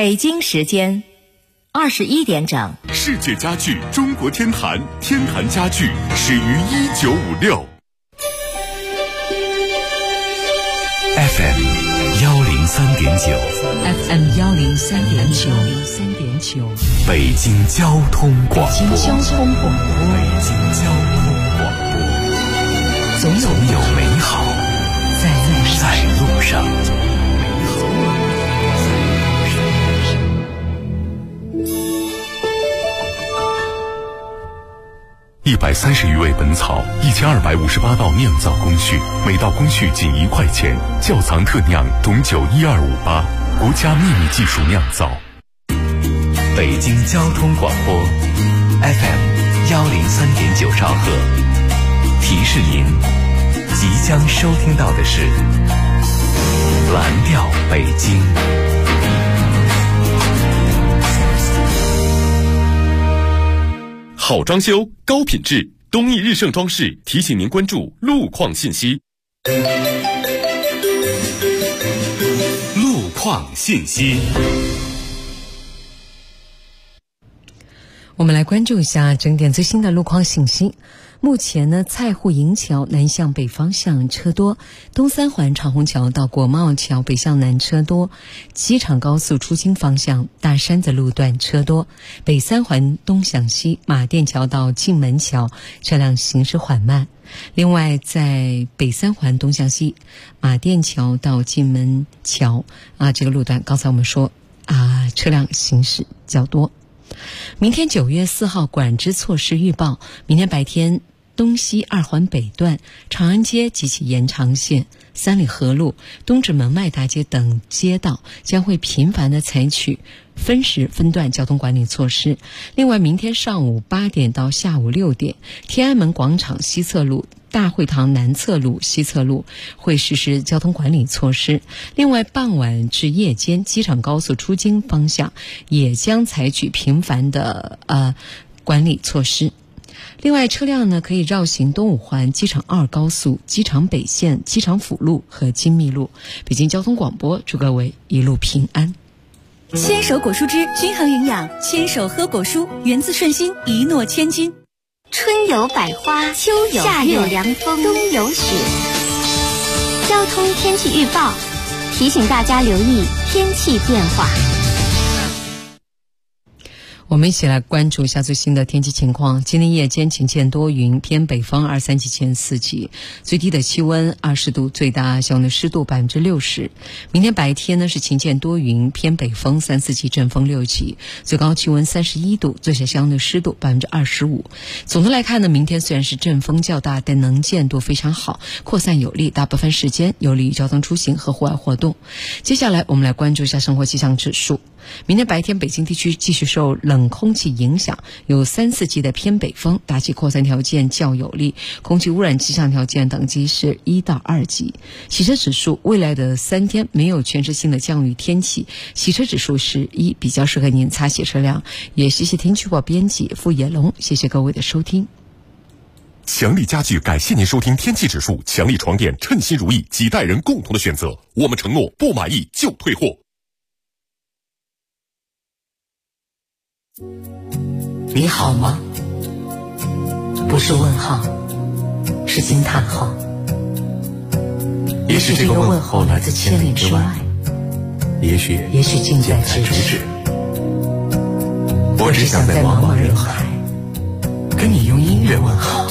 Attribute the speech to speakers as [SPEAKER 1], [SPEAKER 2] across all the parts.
[SPEAKER 1] 北京时间21点整。
[SPEAKER 2] 世界家具中国天坛，天坛家具始于1956。FM 103.9
[SPEAKER 3] FM 103.9，
[SPEAKER 2] 北京交通广播。
[SPEAKER 3] 北京交通广播，总有美好在路上。
[SPEAKER 2] 130余味本草，1258道酿造工序，每道工序仅1块钱。窖藏特酿董酒12588，国家秘密技术酿造。
[SPEAKER 4] 北京交通广播 FM 103.9兆赫，提示您即将收听到的是蓝调北京。
[SPEAKER 2] 好装修，高品质，东义日盛装饰提醒您关注路况信息。路况信息。
[SPEAKER 3] 我们来关注一下整点最新的路况信息。目前呢，蔡户营桥南向北方向车多，东三环长虹桥到国贸桥北向南车多，机场高速出京方向大山子路段车多，北三环东向西马甸桥到进门桥车辆行驶缓慢。另外，在北三环东向西马甸桥到进门桥这个路段，刚才我们说车辆行驶较多。明天9月4号管制措施预报，明天白天东西二环北段、长安街及其延长线、三里河路、东直门外大街等街道将会频繁地采取分时分段交通管理措施。另外，明天上午8点到下午6点，天安门广场西侧路、大会堂南侧路、西侧路会实施交通管理措施。另外，傍晚至夜间，机场高速出京方向也将采取频繁的管理措施。另外，车辆呢可以绕行东五环、机场2高速、机场北线、机场辅路和金密路。北京交通广播祝各位一路平安。
[SPEAKER 5] 牵手果蔬汁均衡营养，牵手喝果蔬，源自顺心，一诺千金。
[SPEAKER 6] 春有百花，秋有夏有凉风，冬有雪。交通天气预报提醒大家留意天气变化。
[SPEAKER 3] 我们一起来关注一下最新的天气情况。今天夜间晴间多云，偏北风23级前4级，最低的气温20度，最大小的湿度60%。明天白天呢是晴间多云，偏北风3、4级，阵风6级，最高气温31度，最小相对湿度25%。总的来看呢，明天虽然是阵风较大，但能见度非常好，扩散有力，大部分时间有利于交通出行和户外活动。接下来我们来关注一下生活气象指数。明天白天北京地区继续受冷空气影响，有3、4级的偏北风，大气扩散条件较有利，空气污染气象条件等级是1到2级。洗车指数，未来的3天没有全市性的降雨天气，洗车指数是1，比较适合您擦洗车辆。也谢谢天气预报编辑付野龙，谢谢各位的收听。
[SPEAKER 2] 强力家具感谢您收听天气指数，强力床垫称心如意，几代人共同的选择，我们承诺不满意就退货。
[SPEAKER 3] 你好吗？不是问号，是惊叹号。
[SPEAKER 4] 也许这个问候来自千里之外，也许近在咫尺。我只想在茫茫人海跟你用音乐问好。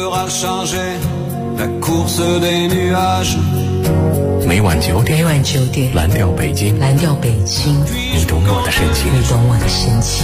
[SPEAKER 4] 每晚9点，蓝调北京，你懂我的深情。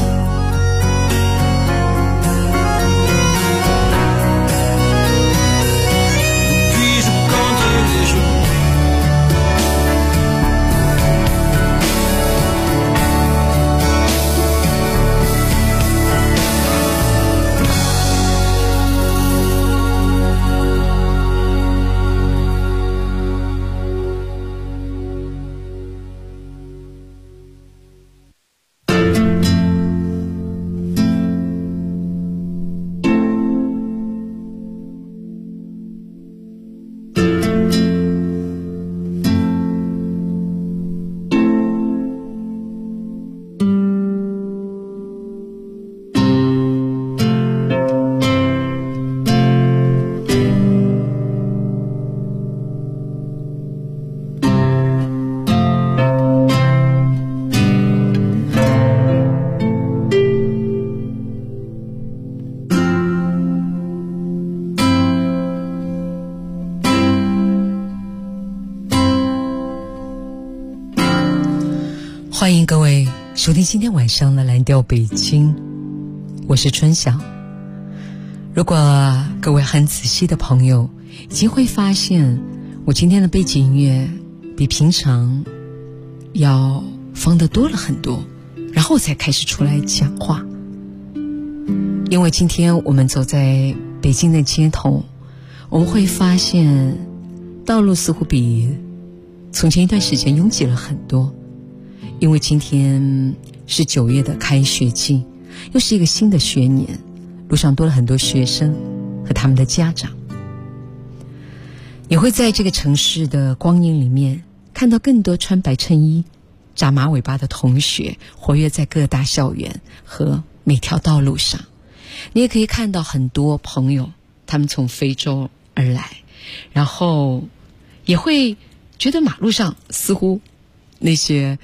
[SPEAKER 3] 欢迎各位收听今天晚上的蓝调北京，我是春晓。如果各位很仔细的朋友已经会发现，我今天的背景音乐比平常要放得多了很多，然后才开始出来讲话。因为今天我们走在北京的街头，我们会发现道路似乎比从前一段时间拥挤了很多。因为今天是9月的开学季，又是一个新的学年，路上多了很多学生和他们的家长。也会在这个城市的光影里面看到更多穿白衬衣、扎马尾巴的同学活跃在各大校园和每条道路上。你也可以看到很多朋友，他们从非洲而来，然后也会觉得马路上似乎那些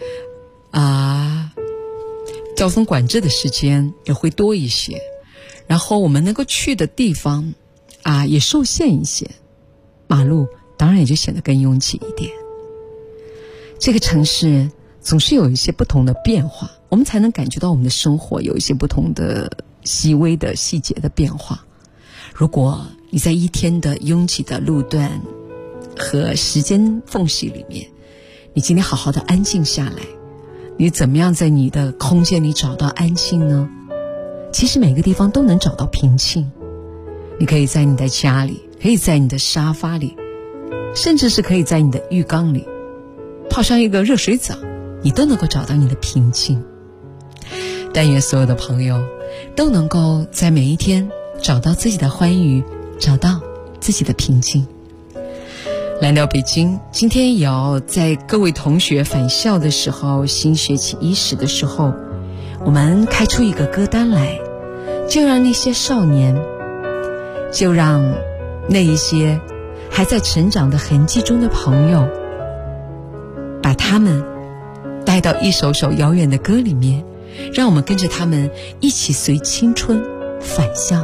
[SPEAKER 3] 交通管制的时间也会多一些，然后我们能够去的地方也受限一些，马路当然也就显得更拥挤一点。这个城市总是有一些不同的变化，我们才能感觉到我们的生活有一些不同的细微的细节的变化。如果你在一天的拥挤的路段和时间缝隙里面，你今天好好的安静下来，你怎么样在你的空间里找到安静呢？其实每个地方都能找到平静。你可以在你的家里，可以在你的沙发里，甚至是可以在你的浴缸里泡上一个热水澡，你都能够找到你的平静。但愿所有的朋友都能够在每一天找到自己的欢愉，找到自己的平静。蓝调北京今天也要在各位同学返校的时候，新学期伊始的时候，我们开出一个歌单来，就让那些少年，就让那一些还在成长的痕迹中的朋友，把他们带到一首首遥远的歌里面，让我们跟着他们一起随青春返校。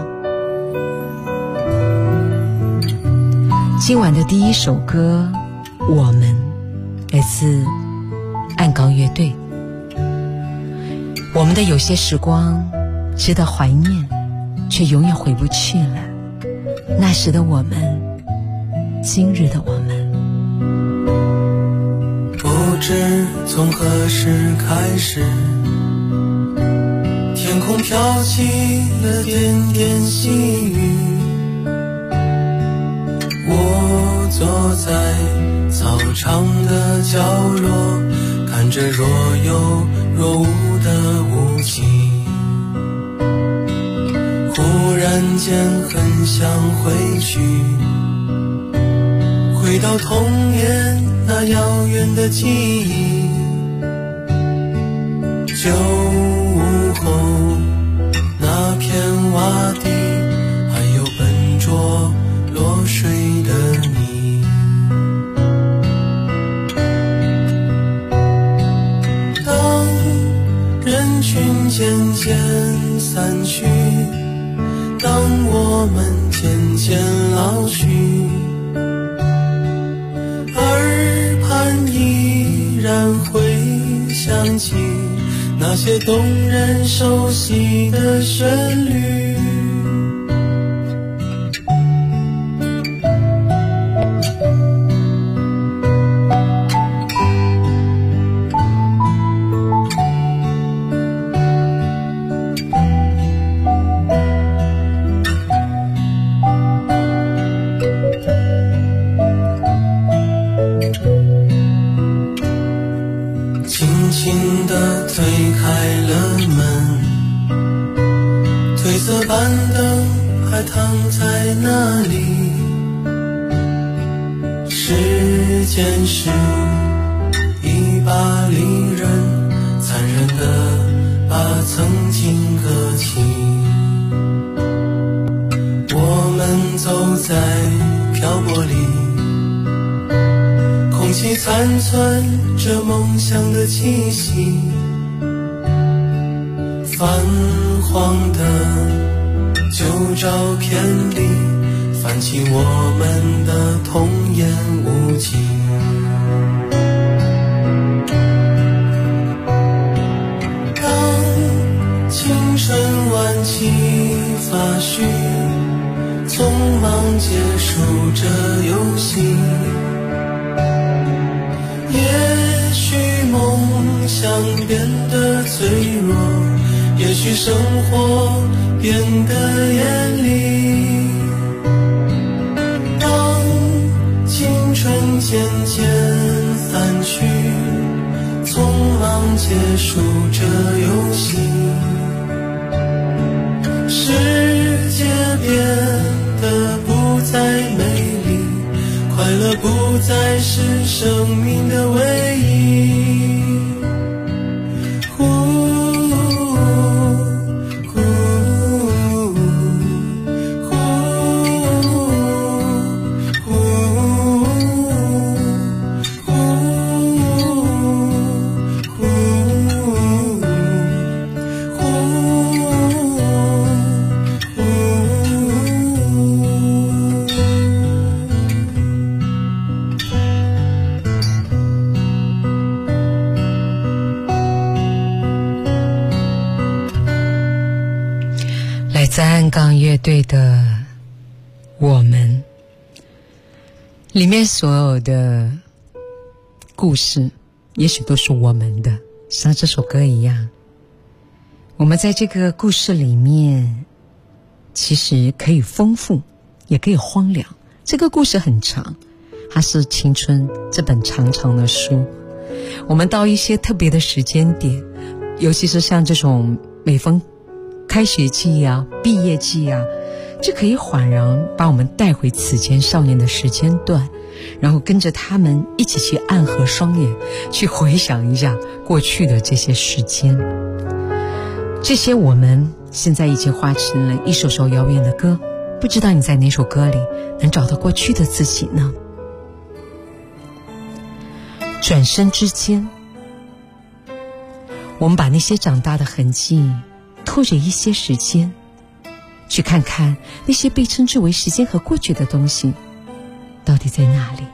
[SPEAKER 3] 今晚的第一首歌《我们》来自暗港乐队。我们的有些时光值得怀念，却永远回不去了。那时的我们，今日的我们。
[SPEAKER 7] 不知从何时开始，天空飘起了点点细雨，我坐在操场的角落，看着若有若无的雾气，忽然间很想回去，回到童年那遥远的记忆。旧屋后那片洼地，还有笨拙落水的你。当人群渐渐散去，当我们渐渐老去，耳畔依然会想起那些动人熟悉的旋律。躺在那里，时间是一把利刃，残忍地把曾经割弃。我们走在漂泊里，空气残存着梦想的气息，泛黄的旧照片里泛起我们的童言无忌。 发虚，匆忙结束这游戏。也许梦想变得脆弱，也许生活变得严厉。当青春渐渐散去，匆忙结束这游戏，世界变得不再美丽，快乐不再是生命的唯一。
[SPEAKER 3] 三港乐队的我们里面所有的故事也许都是我们的，像这首歌一样，我们在这个故事里面其实可以丰富也可以荒凉。这个故事很长，它是青春这本长长的书，我们到一些特别的时间点，尤其是像这种每逢开学季啊、毕业季啊，就可以恍然把我们带回此前少年的时间段，然后跟着他们一起去暗合双眼，去回想一下过去的这些时间。这些我们现在已经化成了一首首遥远的歌，不知道你在哪首歌里能找到过去的自己呢？转身之间，我们把那些长大的痕迹拖着一些时间，去看看那些被称之为时间和过去的东西到底在哪里。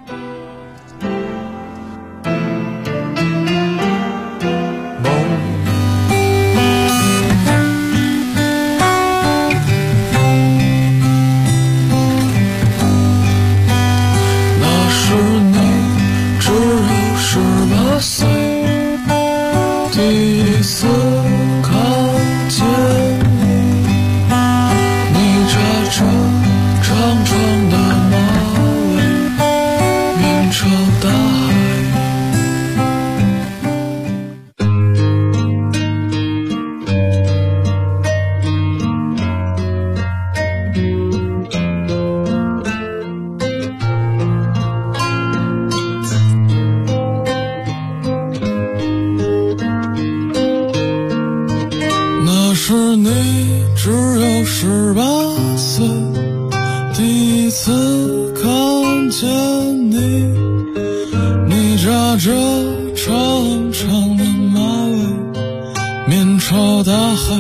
[SPEAKER 7] 那时你只有18岁，第一次看见你扎着长长的马尾，面朝大海。那时你只有18岁，第一次看见你，你扎着长长的马尾，面朝大海。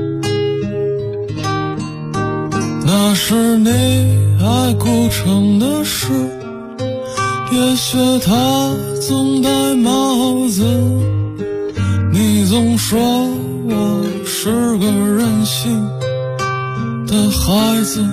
[SPEAKER 7] 那时你爱古城的诗，也学他总戴帽子，你总说我是个任性的孩子。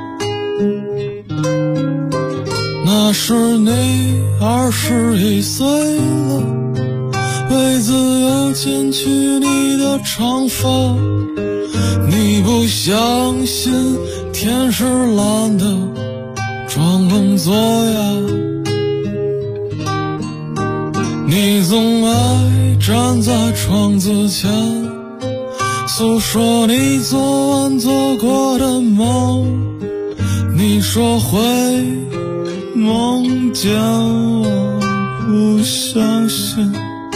[SPEAKER 7] 那时你21岁了，为自由剪去你的长发，你不相信天是蓝的，装聋作哑。你总爱站在窗子前，诉说你昨晚做过的梦，你说会梦见我，不相信。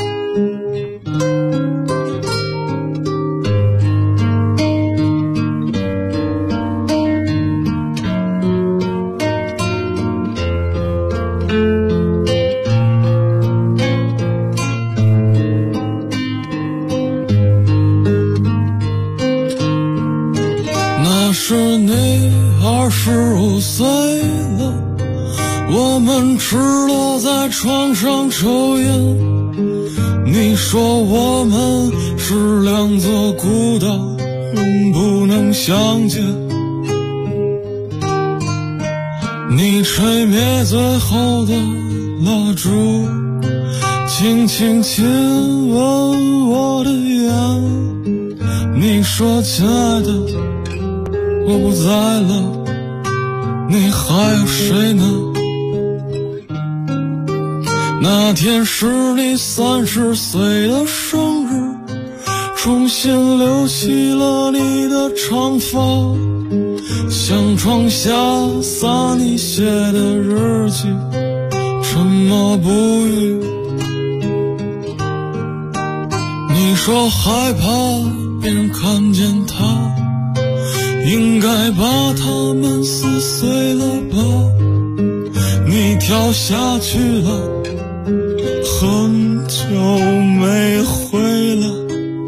[SPEAKER 7] 那时你25岁了，我们赤裸在床上抽烟，你说我们是两座孤岛， 仍不能相见。你吹灭最后的蜡烛，轻轻亲吻我的眼。你说亲爱的，我不在了，你还有谁呢？那天是你30岁的生日，重新留起了你的长发，像床下撒你写的日记，沉默不语。你说害怕别人看见他，应该把它们撕碎了吧。你跳下去了，很久没回来。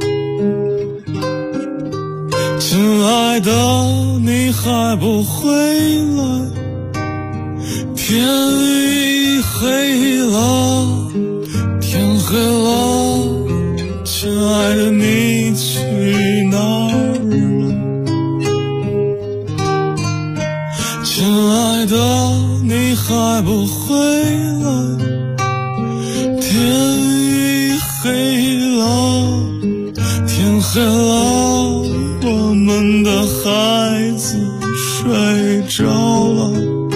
[SPEAKER 7] 亲爱的，你还不回来？天已黑了，天黑了，亲爱的，你去哪儿了？亲爱的，你还不回来？天已黑了，天黑了，我们的孩子睡着了。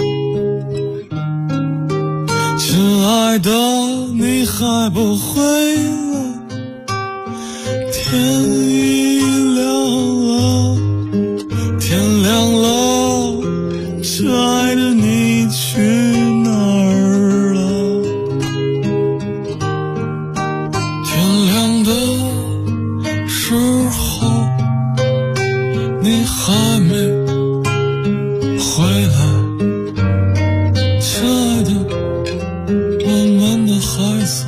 [SPEAKER 7] 亲爱的，你还不回来？天已亮了，天亮了，亲爱的，你去哪儿了？天亮的时候，你还没回来。亲爱的，我们的孩子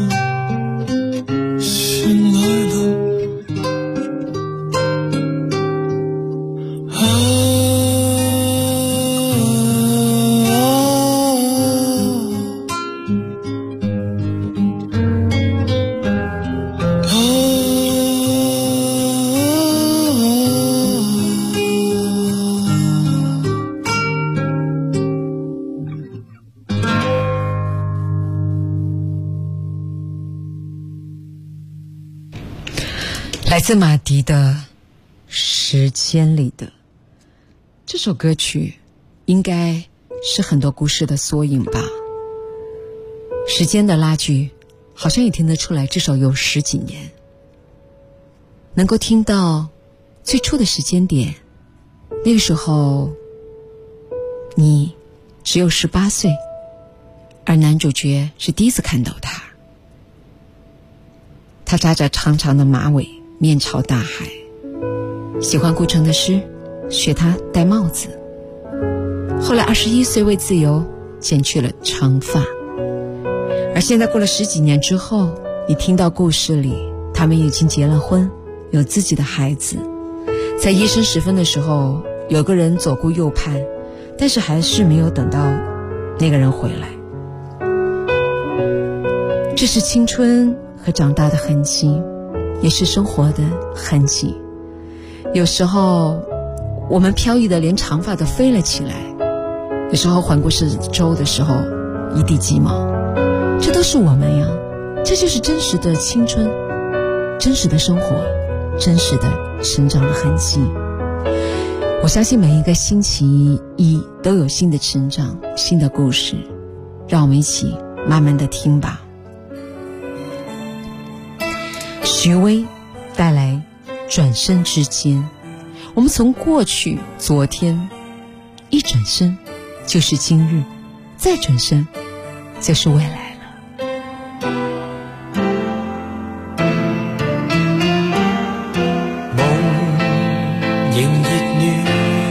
[SPEAKER 7] 醒来了。
[SPEAKER 3] 来自马迪的《时间里的》这首歌曲，应该是很多故事的缩影吧。时间的拉锯，好像也听得出来，至少有10几年。能够听到最初的时间点，那个时候你只有18岁，而男主角是第一次看到他。他扎着长长的马尾，面朝大海，喜欢顾城的诗，学他戴帽子。后来21岁为自由剪去了长发，而现在过了10几年之后，你听到故事里他们已经结了婚，有自己的孩子。在夜深时分的时候，有个人左顾右盼，但是还是没有等到那个人回来。这是青春和长大的痕迹，也是生活的痕迹。有时候我们飘逸的连长发都飞了起来，有时候环顾四周的时候一地鸡毛，这都是我们呀。这就是真实的青春，真实的生活，真实的成长的痕迹。我相信每一个星期一都有新的成长，新的故事，让我们一起慢慢的听吧。徐薇带来转身之间，我们从过去、昨天一转身就是今日，再转身就是未来了。
[SPEAKER 8] 梦仍熱暖，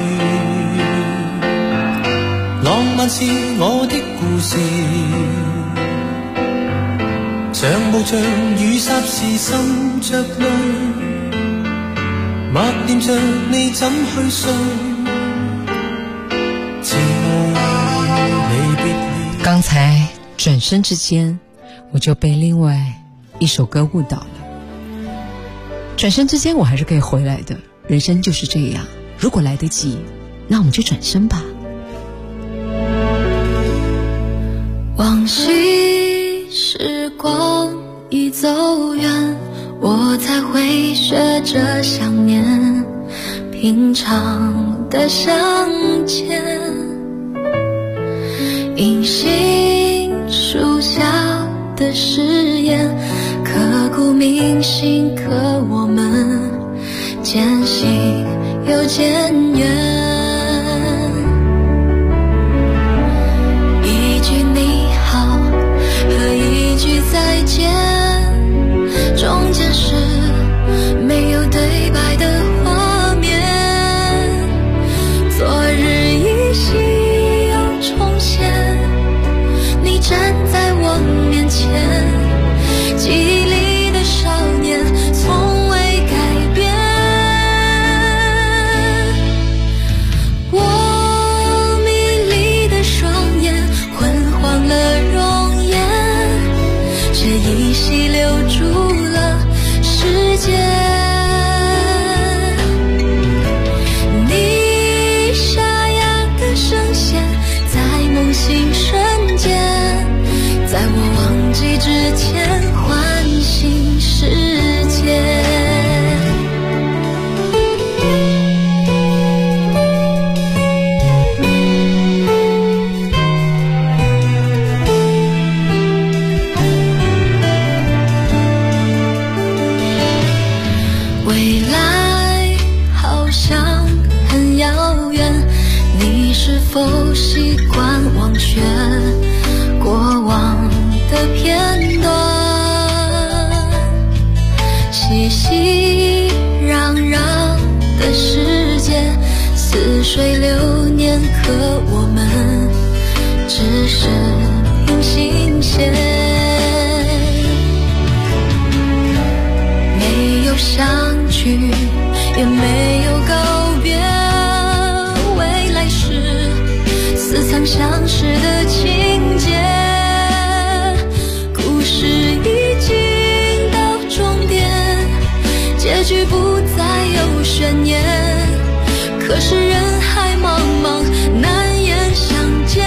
[SPEAKER 8] 浪漫是我的故事，像霧像雨霎時滲着淚，默念着你怎去睡，似愛離別了。
[SPEAKER 3] 剛才轉身之間，我就被另外一首歌誤導了。轉身之間我還是可以回來的， 人生就是这样，如果来得及，那我们就转身吧。
[SPEAKER 9] 往昔时光已走远，我才会学着想念平常的相见。银杏树下的誓言，刻骨铭心，可我们渐行又渐远。一句你好和一句再见，中间是没有对白的画面。昨日依稀又重现，你站在我面前，记忆里的少年从未改变。我迷离的双眼，昏黄了容颜，却依稀留住了时间。你沙哑的声线，在梦醒瞬间，在我忘记之前唤醒世界。未来好像很遥远，你是否习惯忘却过往的片段？熙熙攘攘的世界，似水流年，可我们只是平行线。没有相聚，也没有告别，未来是似曾相识的情节。故事已经到终点，结局不再有悬念，可是人海茫茫，难言相见。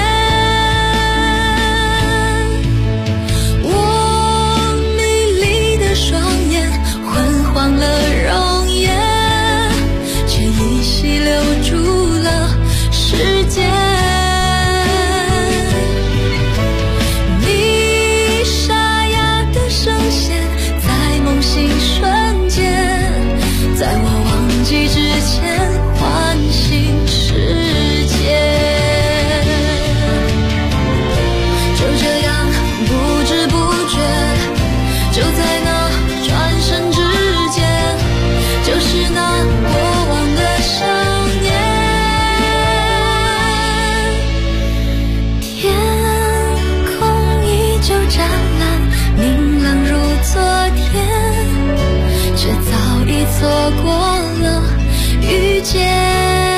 [SPEAKER 9] 我迷离的双眼，昏黄了容颜，却依稀留住了时间。你沙哑的声线，在梦醒瞬间，在我忘记之前唤醒世界。就这样不知不觉，就在那转身之间，就是那过往的想念。天空依旧湛蓝，明朗如昨天，却早已错过了遇见。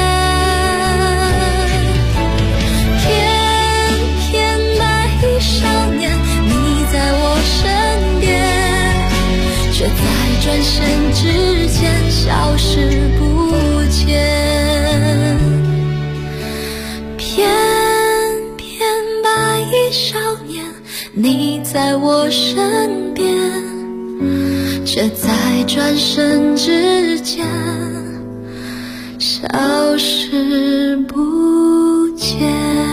[SPEAKER 9] 翩翩白衣少年，你在我身边，却在转身之间消失不见。翩翩白衣少年，你在我身边，却在转身之间消失不见。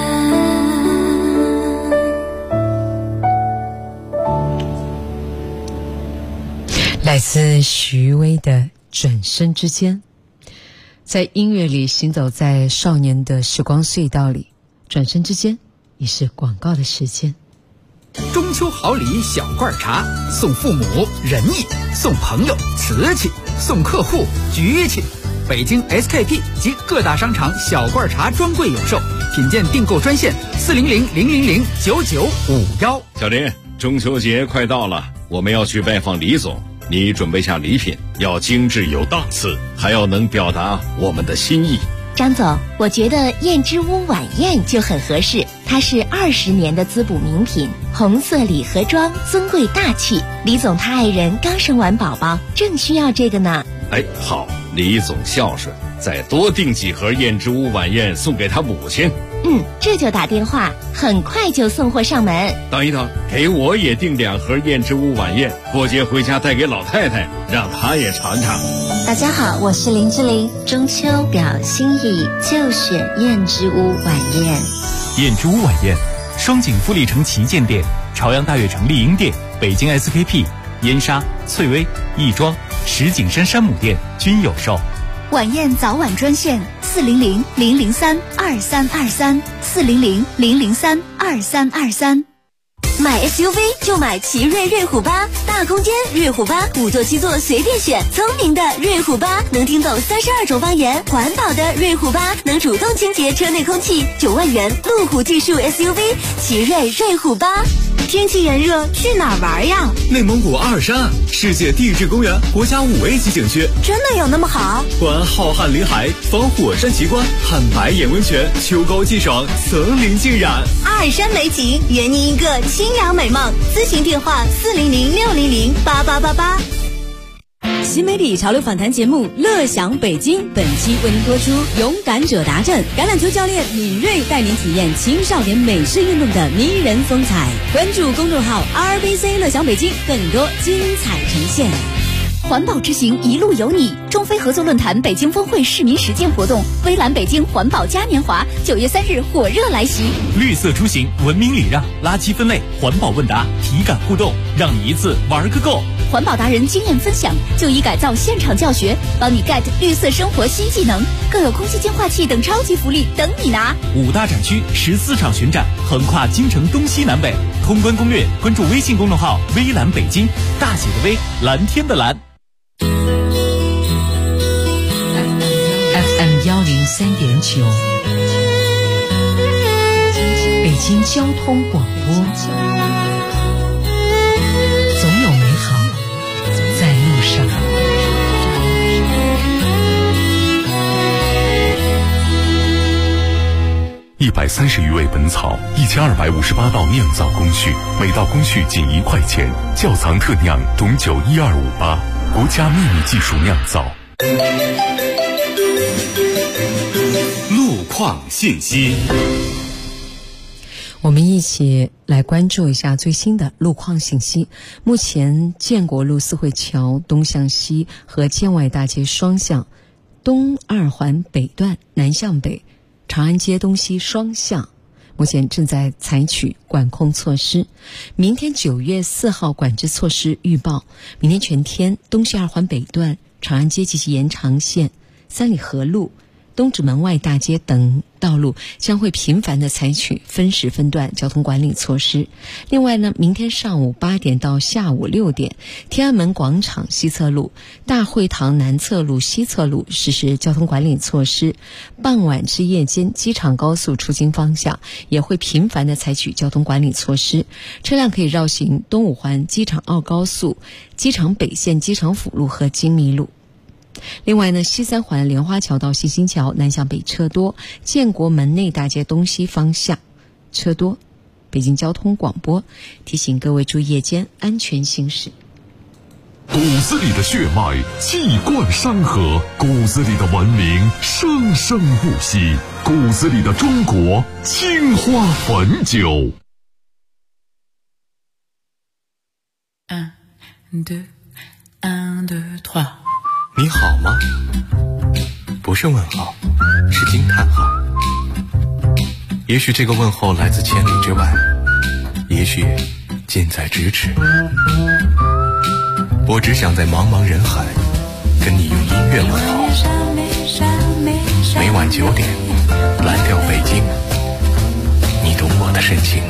[SPEAKER 3] 来自徐薇的《转身之间》。在音乐里行走在少年的时光隧道里，转身之间也是广告的时间。
[SPEAKER 10] 中秋好礼小罐茶，送父母仁义，送朋友瓷器，送客户局气。北京 SKP 及各大商场小罐茶专柜有售，品鉴订购专线400-000-9951。
[SPEAKER 11] 小林，中秋节快到了，我们要去拜访李总，你准备下礼品，要精致有档次，还要能表达我们的心意。
[SPEAKER 1] 张总，我觉得燕之屋晚宴就很合适，它是20年的滋补名品，红色礼盒装，尊贵大气。李总他爱人刚生完宝宝，正需要这个呢。
[SPEAKER 11] 哎，好， 李总孝顺，再多订几盒燕之屋晚宴送给他母亲。
[SPEAKER 1] 这就打电话，很快就送货上门。
[SPEAKER 11] 等一等，给我也订2盒燕之屋晚宴，过节回家带给老太太，让她也尝尝。
[SPEAKER 6] 大家好，我是林志玲，中秋表心意就选燕之屋晚宴。
[SPEAKER 12] 燕之屋晚宴，双井富力城旗舰店、朝阳大悦城丽婴店、北京 SKP、燕莎、翠微、亦庄、石景山山姆店均有售。
[SPEAKER 5] 晚宴早晚专线400-003-2323，400-003-2323。
[SPEAKER 13] 买 SUV 就买奇瑞瑞虎8，大空间瑞虎8，5座7座随便选，聪明的瑞虎8能听懂32种方言，环保的瑞虎8能主动清洁车内空气，9万元路虎技术 SUV 奇瑞瑞虎8。天气炎热，去哪儿玩呀？
[SPEAKER 14] 内蒙古阿尔山，世界地质公园国家5A 级景区，
[SPEAKER 13] 真的有那么好？
[SPEAKER 14] 观浩瀚林海，访火山奇观，看白眼温泉，秋高气爽，层林尽染。
[SPEAKER 13] 阿尔山美景，圆您一个清凉美梦。咨询电话400-600-8888。
[SPEAKER 5] 新媒体潮流访谈节目《乐享北京》，本期为您播出勇敢者达阵，橄榄球教练敏锐带您体验青少年美式运动的迷人风采。关注公众号 RBC 乐享北京，更多精彩呈现。环保之行一路有你，中非合作论坛北京峰会市民实践活动，微蓝北京环保嘉年华9月3日火热来袭。
[SPEAKER 12] 绿色出行，文明礼让，垃圾分类，环保问答，体感互动，让你一次玩个够。
[SPEAKER 5] 环保达人经验分享，就医改造现场教学，帮你 get 绿色生活新技能，更有空气净化器等超级福利等你拿。
[SPEAKER 12] 5大展区14场巡展，横跨京城东西南北。通关攻略，关注微信公众号微蓝北京，大写的微，蓝天的蓝。
[SPEAKER 3] FM 103.9，北京交通广播，总有美好在路上。
[SPEAKER 2] 130余味本草，1258道酿造工序，每道工序仅1块钱。窖藏特酿董酒12588，国家秘密技术酿造。
[SPEAKER 4] 路况信息，
[SPEAKER 3] 我们一起来关注一下最新的路况信息。目前建国路四惠桥东向西和建外大街双向、东2环北段南向北、长安街东西双向目前正在采取管控措施。明天9月4号管制措施预报：明天全天东西2环北段、长安街及其延长线、三里河路、东直门外大街等道路将会频繁地采取分时分段交通管理措施。另外呢，明天上午8点到下午6点，天安门广场西侧路、大会堂南侧路、西侧路实施交通管理措施。傍晚至夜间，机场高速出京方向也会频繁地采取交通管理措施，车辆可以绕行东5环机场奥高速、机场北线机场辅路和金密路。另外呢，西3环莲花桥到西新桥南向北车多，建国门内大街东西方向车多。北京交通广播提醒各位注意夜间安全行驶。
[SPEAKER 2] 骨子里的血脉气贯山河，骨子里的文明生生不息，骨子里的中国青花汾酒。
[SPEAKER 8] 你好吗？不是问号，是惊叹号。也许这个问候来自千里之外，也许近在咫尺。我只想在茫茫人海跟你用音乐问候。每晚9点，蓝调北京，你懂我的深情。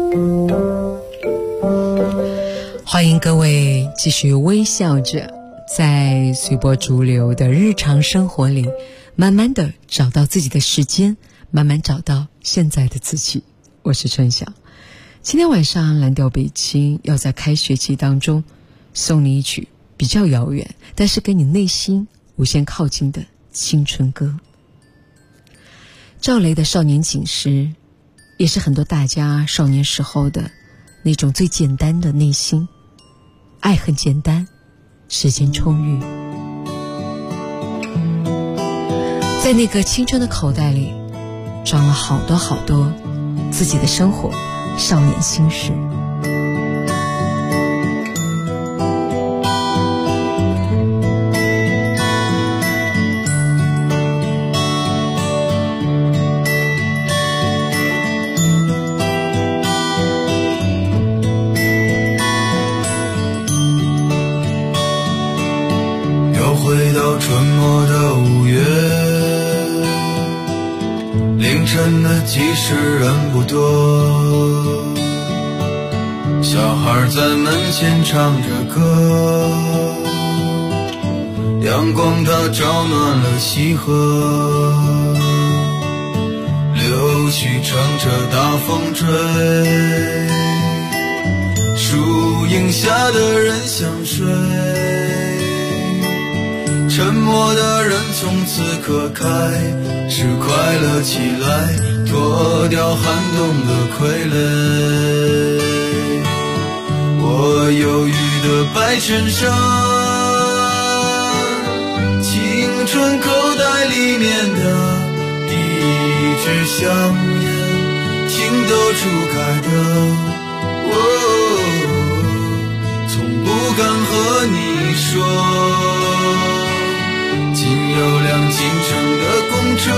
[SPEAKER 3] 欢迎各位继续微笑着在随波逐流的日常生活里，慢慢的找到自己的时间，慢慢找到现在的自己。我是春晓。今天晚上蓝调北京要在开学期当中送你一曲比较遥远，但是跟你内心无限靠近的青春歌。赵雷的少年锦诗，也是很多大家少年时候的那种最简单的内心。爱很简单，时间充裕，在那个青春的口袋里装了好多好多自己的生活，少年心事。
[SPEAKER 7] 又回到春末的5月，凌晨的集市人不多，小孩在门前唱着歌，阳光它照暖了溪河，柳絮乘着大风吹，树荫下的人想睡，沉默的人从此刻开始快乐起来，脱掉寒冬的傀儡。我忧郁的白衬衫，青春口袋里面的第一支香烟，情窦初开的从不敢和你说。仅有辆进城的公车，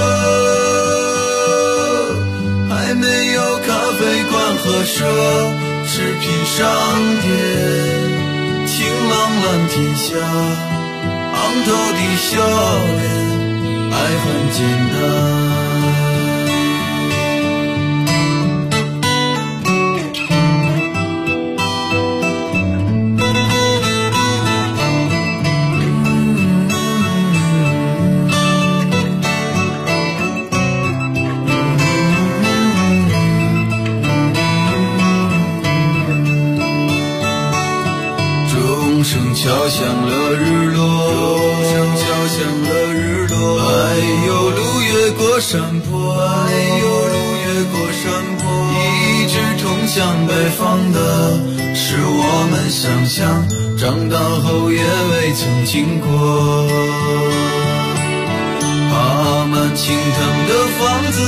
[SPEAKER 7] 还没有咖啡馆和奢侈品商店，晴朗蓝天下昂头的笑脸，爱很简单。敲响了日落，敲响了日落，哎呦路越过山坡，哎呦路越过山坡，一直通向北方的是我们想象，长大后也未曾经过。爬满青藤的房子，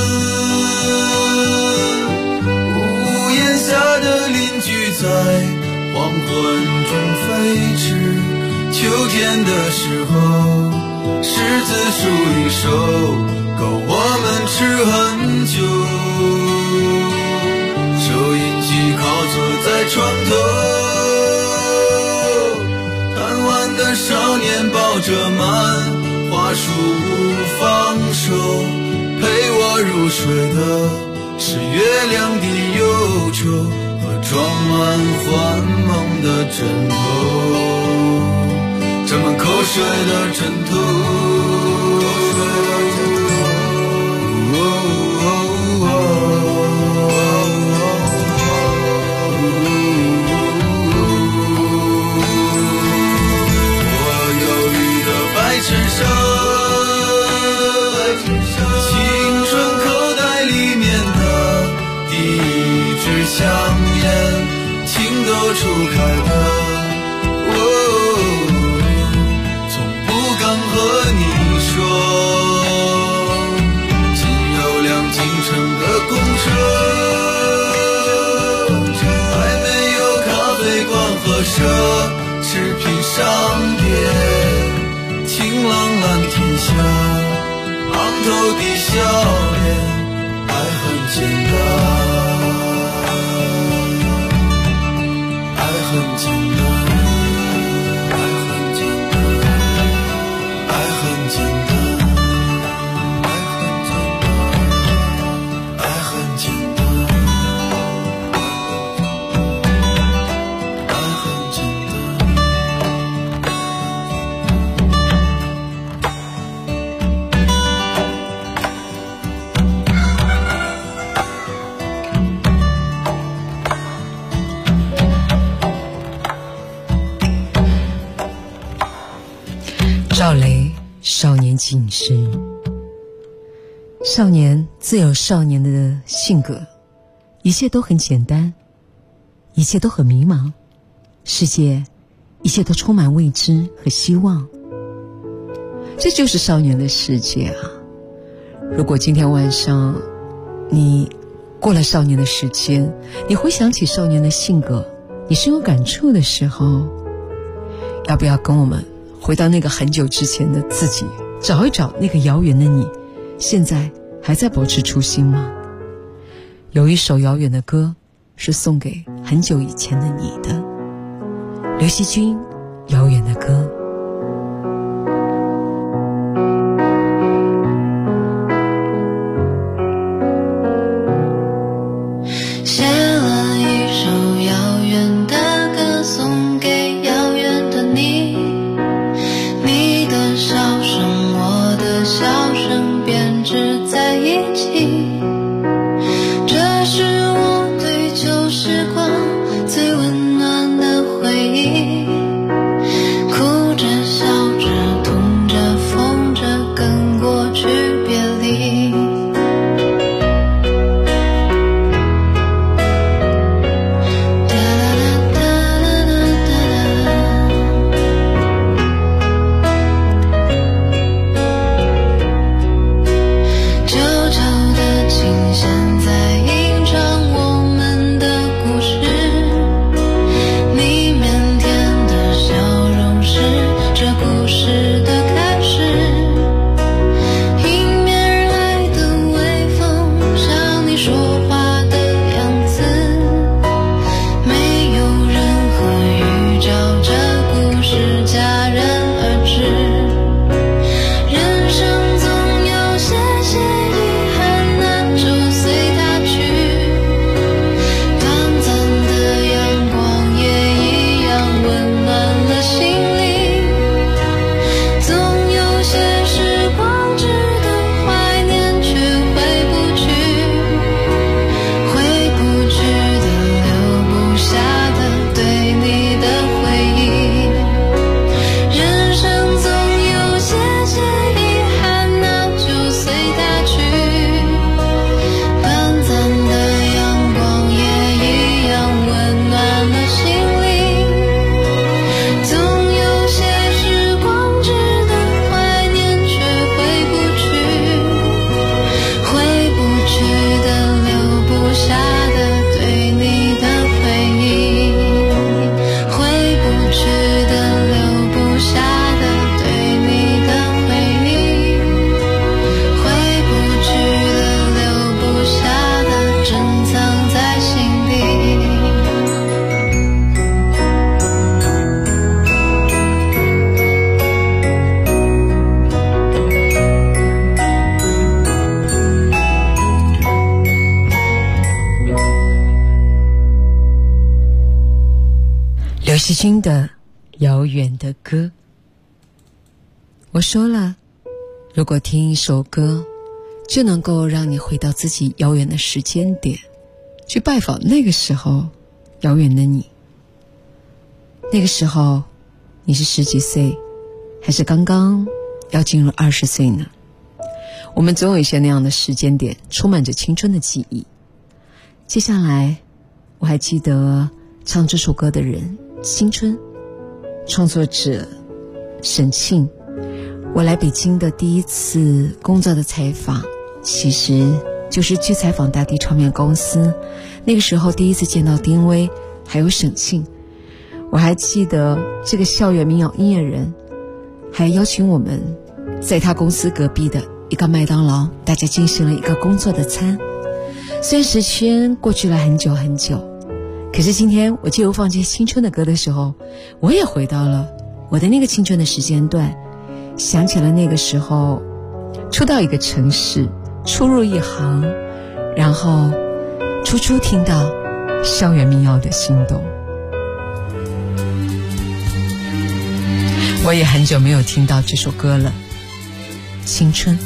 [SPEAKER 7] 屋檐下的邻居在黄昏中飞驰，秋天的时候柿子树一熟，够我们吃很久。收音机靠坐在床头，贪玩的少年抱着漫画书不放手，陪我入睡的是月亮的忧愁，装满幻梦的枕头，沾满口水的枕头。我忧郁的白衬衫，青春口袋里面的第一支香烟，情窦初开的从不敢和你说。仅有辆进城的公车，还没有咖啡馆和奢侈品商店，晴朗蓝天下昂头的笑脸，爱很简单，很简单，爱很简单，爱很简单，爱很简单，爱很简单，爱很简单。
[SPEAKER 3] 少年警示。少年自有少年的性格，一切都很简单，一切都很迷茫，世界一切都充满未知和希望。这就是少年的世界啊！如果今天晚上你过了少年的时间，你回想起少年的性格，你是有感触的时候，要不要跟我们回到那个很久之前的自己，找一找那个遥远的你，现在还在保持初心吗？有一首遥远的歌是送给很久以前的你的，刘惜君《遥远的歌》。刘惜君的遥远的歌。我说了，如果听一首歌就能够让你回到自己遥远的时间点，去拜访那个时候遥远的你。那个时候你是10几岁，还是刚刚要进入20岁呢？我们总有一些那样的时间点，充满着青春的记忆。接下来我还记得唱这首歌的人青春，创作者沈庆。我来北京的第一次工作的采访，其实就是去采访大地唱片公司。那个时候第一次见到丁薇还有沈庆。我还记得这个校园民谣音乐人还邀请我们在他公司隔壁的一个麦当劳，大家进行了一个工作的餐。虽然时间过去了很久很久，可是今天我借由放这些青春的歌的时候，我也回到了我的那个青春的时间段，想起了那个时候初到一个城市，初入一行，然后初听到校园民谣的心动。我也很久没有听到这首歌了，青春。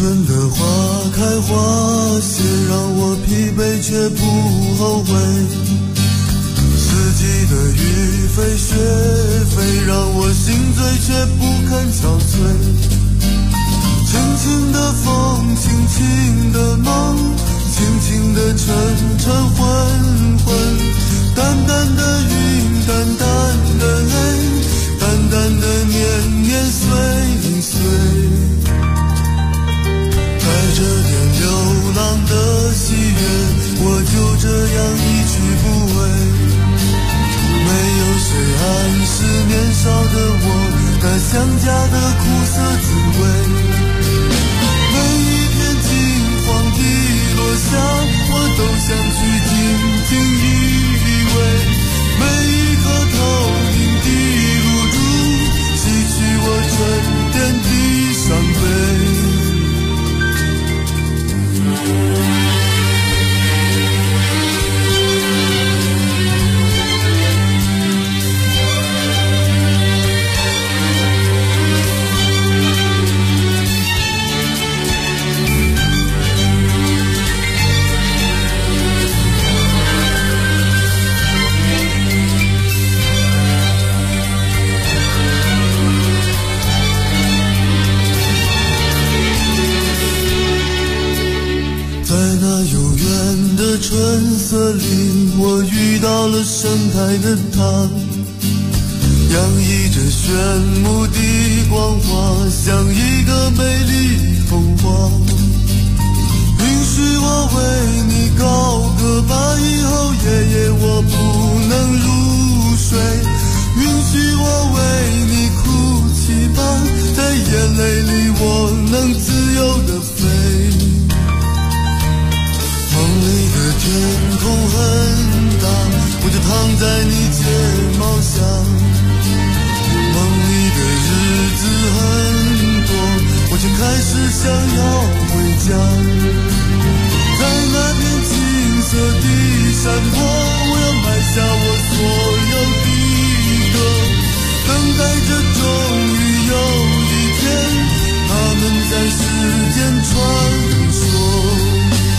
[SPEAKER 7] 春的花开花谢，让我疲惫却不后悔。四季的雨飞雪飞，让我心醉却不肯憔悴。轻轻的风，轻轻的梦，轻轻的沉沉昏昏，淡淡的云，淡淡的泪，淡淡的年年岁岁，带着点流浪的喜悦，我就这样一去不回。没有谁暗示年少的我那想家的苦涩滋味。每一片金黄的落下，我都想去静静依偎。每一颗透明的露珠，洗去我沉淀的伤悲。春色里，我遇到了盛开的她，洋溢着炫目的光华，像一个美丽风华。允许我为你高歌吧，以后夜夜我不能入睡。允许我为你哭泣吧，在眼泪里我能自由地飞。梦里的天空很大，我就躺在你睫毛下。梦里的日子很多，我却开始想要回家。在那片金色的山坡，我要埋下我所有的歌，等待着终于有一天，他们在世间传说。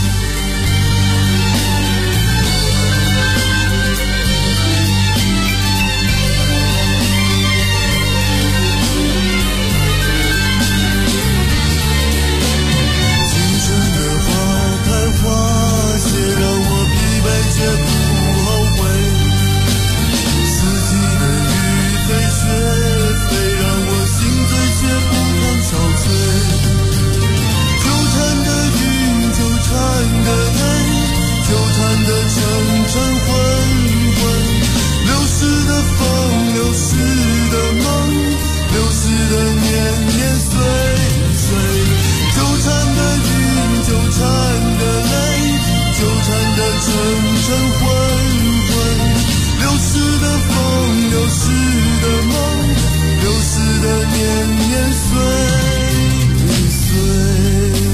[SPEAKER 7] 花谢让我疲惫却不后悔，四季的雨飞雪飞，让我心醉却不肯憔悴。纠缠的云，纠缠的泪，纠缠的沉沉昏昏，流逝的风，流逝的梦，流逝的年年岁岁。纠缠的云，纠缠的泪，纠缠的沉沉昏昏，流逝的风，流逝的梦，流逝的年年岁岁。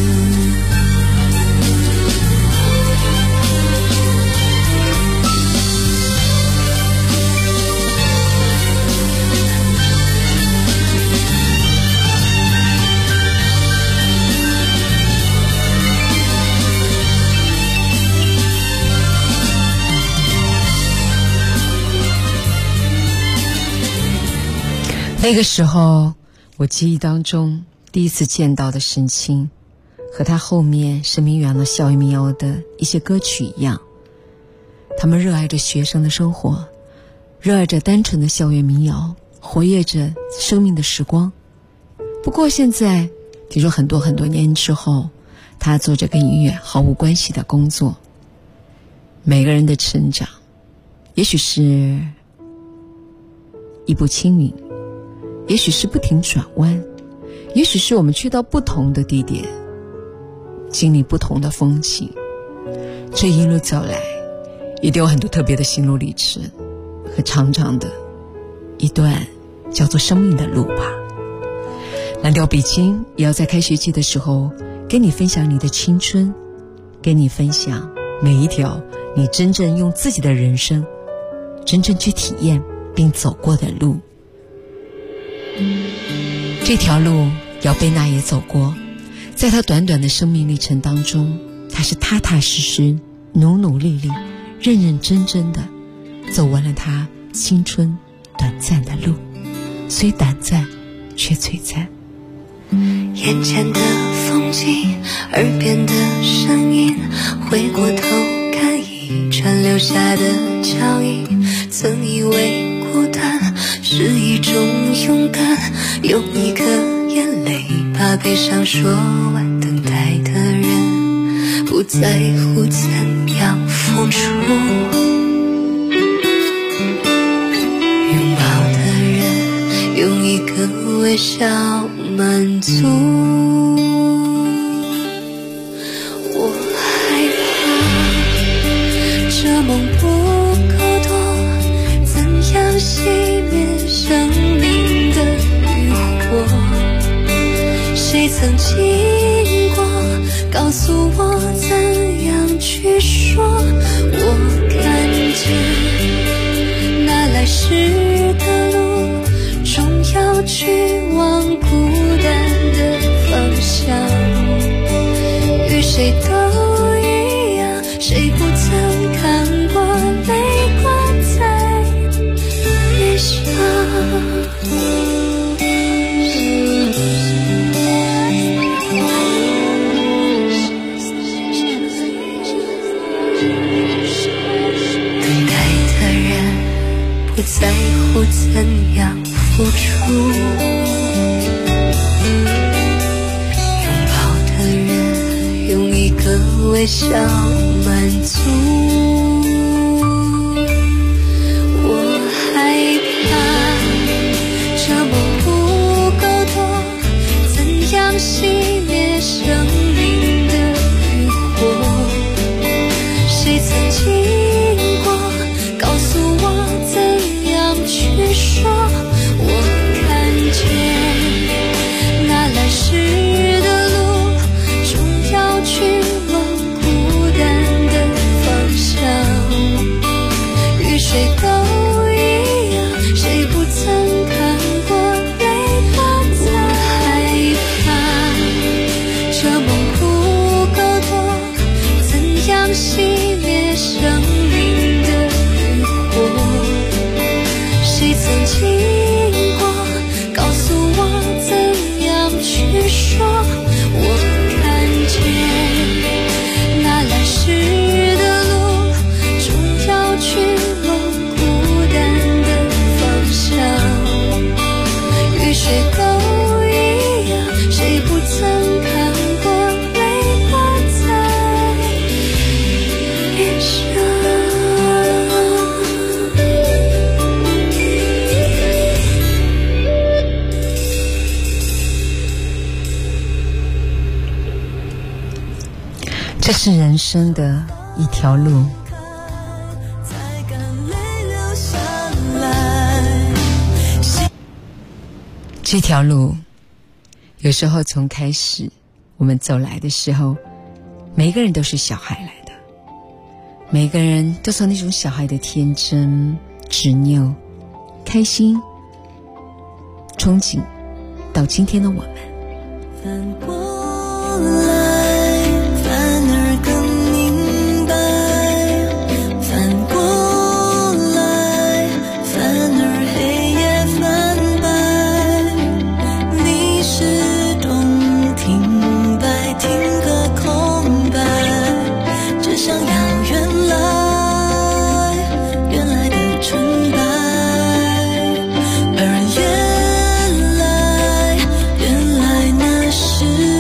[SPEAKER 3] 那个时候，我记忆当中第一次见到的沈清，和他后面是民谣的校园民谣的一些歌曲一样，他们热爱着学生的生活，热爱着单纯的校园民谣，活跃着生命的时光。不过现在听说很多年之后，他做着跟音乐毫无关系的工作。每个人的成长也许是一步青云，也许是不停转弯，也许是我们去到不同的地点，经历不同的风景。这一路走来，一定有很多特别的心路历程和长长的一段叫做生命的路吧。蓝调北京也要在开学季的时候跟你分享你的青春，跟你分享每一条你真正用自己的人生真正去体验并走过的路。这条路姚贝娜也走过， 在他短短的生命历程当中，他是踏踏实实、努努力力、认认真真的走完了他青春短暂的路，虽短暂却璀璨。
[SPEAKER 9] 眼前的风景，耳边的声音，回过头看一串留下的脚印，曾以为孤单是一种勇敢，用一颗眼泪把悲伤说完，等待的人不在乎怎样付出，拥抱的人用一个微笑满足。我害怕这梦不够多，怎样熄灭生命的渔火？谁曾经过告诉我怎样去说？我看见那来时的路，终要去往孤单的方向。与谁都一样，谁不曾看过泪挂在脸上。等待的人不在乎怎样付出，拥抱的人用一个微笑满足。我害怕这梦不够多，怎样熄灭生命的渔火？谁曾经过告诉我怎样去说？我看见那来时的路，终要去往孤单的方向。与谁都一样，谁不曾看过泪挂在。我害怕这梦不够多，怎样熄灭生命的渔火？谁曾经过告诉我怎样去说？我看见那来时的路，终要去往孤单的方向。与谁都一样，谁不曾看过泪挂在脸上。
[SPEAKER 3] 这是人生的一条路，这条路有时候从开始我们走来的时候，每个人都是小孩来的，每个人都从那种小孩的天真、执拗、开心、憧憬，到今天的我们。
[SPEAKER 9] 反过来，反而更明白，反过来，反而黑夜泛白，你是懂停摆，停个空白，只想要原来的纯白，而原来那是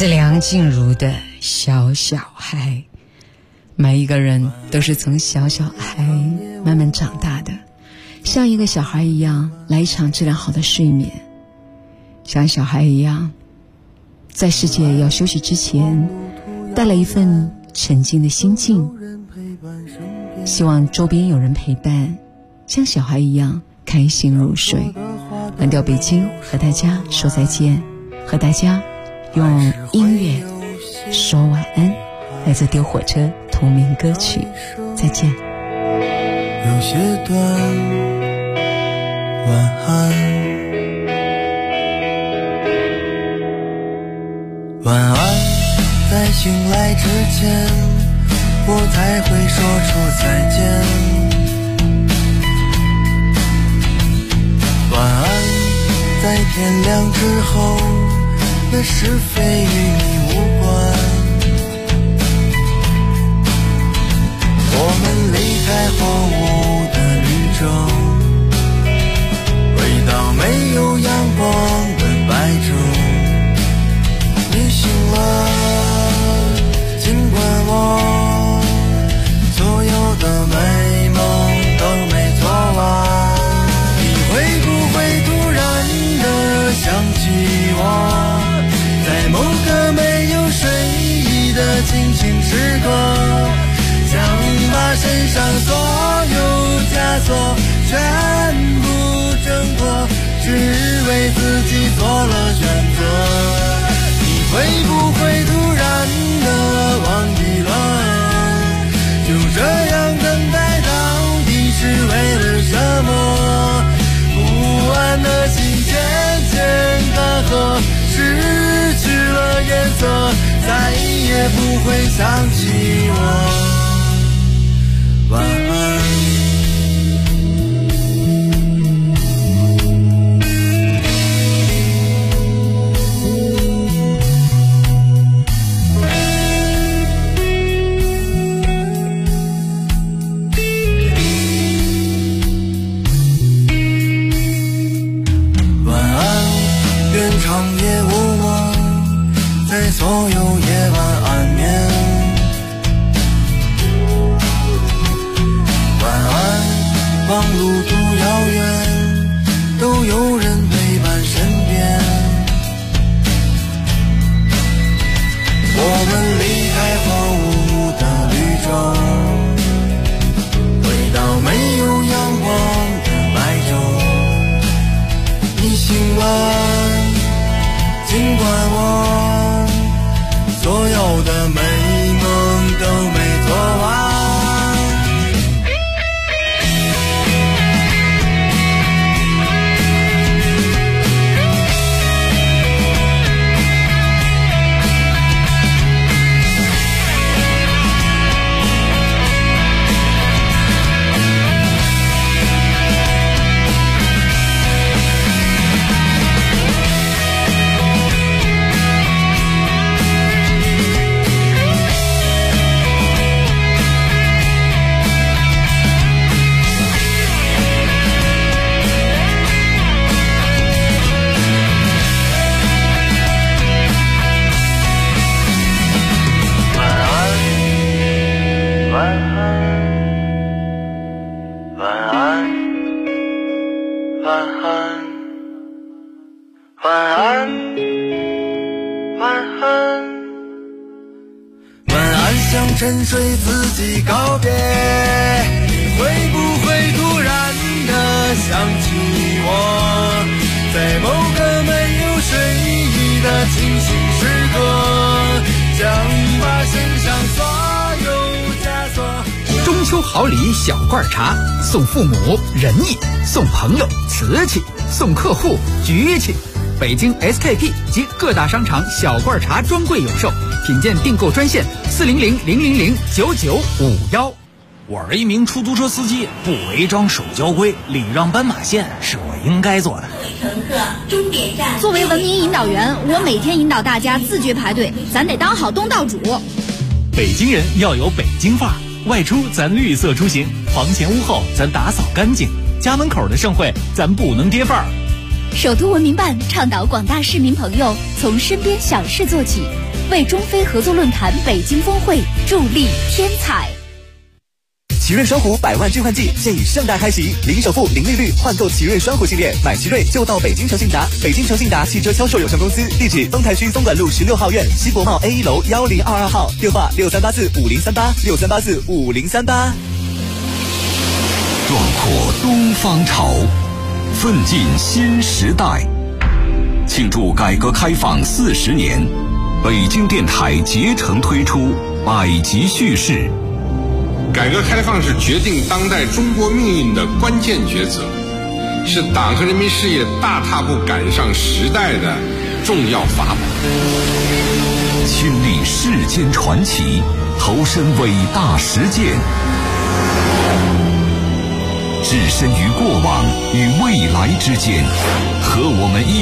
[SPEAKER 3] 自梁静茹的小小孩。每一个人都是从小小孩慢慢长大的，像一个小孩一样来一场质量好的睡眠，像小孩一样在世界要休息之前带了一份沉静的心境，希望周边有人陪伴，像小孩一样开心入睡。蓝调北京和大家说再见，和大家用音乐说晚安，来自丢火车同名歌曲，再见。
[SPEAKER 7] 有些短，晚安，晚安，在醒来之前，我才会说出再见。晚安，在天亮之后，那是非与你无关。我们离开荒芜的绿洲，回到没有阳光的白昼。你醒了，尽管我所有的美梦都没做完。你会不会突然的想起我，在某个没有睡意的清醒时刻，想把身上所有枷锁全部挣脱，只为自己做了选择。你会不会突然的忘记了，就这样等待到底是为了什么？不安的心渐渐干涸，失去了颜色，再也不会想起我。晚安。晚安，愿长夜无梦，在所有夜晚安眠。望路途遥远，都有人陪伴身边。我们离开荒芜的绿洲，回到没有阳光的白昼。你醒了，尽管我所有的美梦都没做完。沉睡自己告别，你会不会突然的想起我，在某个没有睡意的清醒时刻，想把身上所有枷锁。
[SPEAKER 10] 中秋好礼小罐茶，送父母仁义，送朋友瓷器，送客户局气。北京 SKP 及各大商场小罐茶专柜有售，品鉴订购专线400-000-9951。
[SPEAKER 15] 我是一名出租车司机，不违章守交规，礼让斑马线是我应该做的。
[SPEAKER 5] 乘客，终点站。作为文明引导员，我每天引导大家自觉排队，咱得当好东道主。
[SPEAKER 12] 北京人要有北京范儿，外出咱绿色出行，房前屋后咱打扫干净，家门口的盛会咱不能跌范儿。
[SPEAKER 1] 首都文明办倡导广大市民朋友从身边小事做起，
[SPEAKER 5] 为中非合作论坛北京峰会助力添彩。
[SPEAKER 16] 奇瑞双虎100万置换季现已盛大开启，零首付、零利率换购奇瑞双虎系列，买奇瑞就到北京诚信达。北京诚信达汽车销售有限公司，地址丰台区松管路16号院西国贸 A1 楼1022号，电话63845038，63845038。
[SPEAKER 2] 壮阔东方潮，奋进新时代。庆祝改革开放40年，北京电台竭诚推出百集叙事。
[SPEAKER 17] 改革开放是决定当代中国命运的关键抉择，是党和人民事业大踏步赶上时代的重要法宝。
[SPEAKER 2] 亲历世间传奇，投身伟大实践，置身于过往与未来之间，和我们一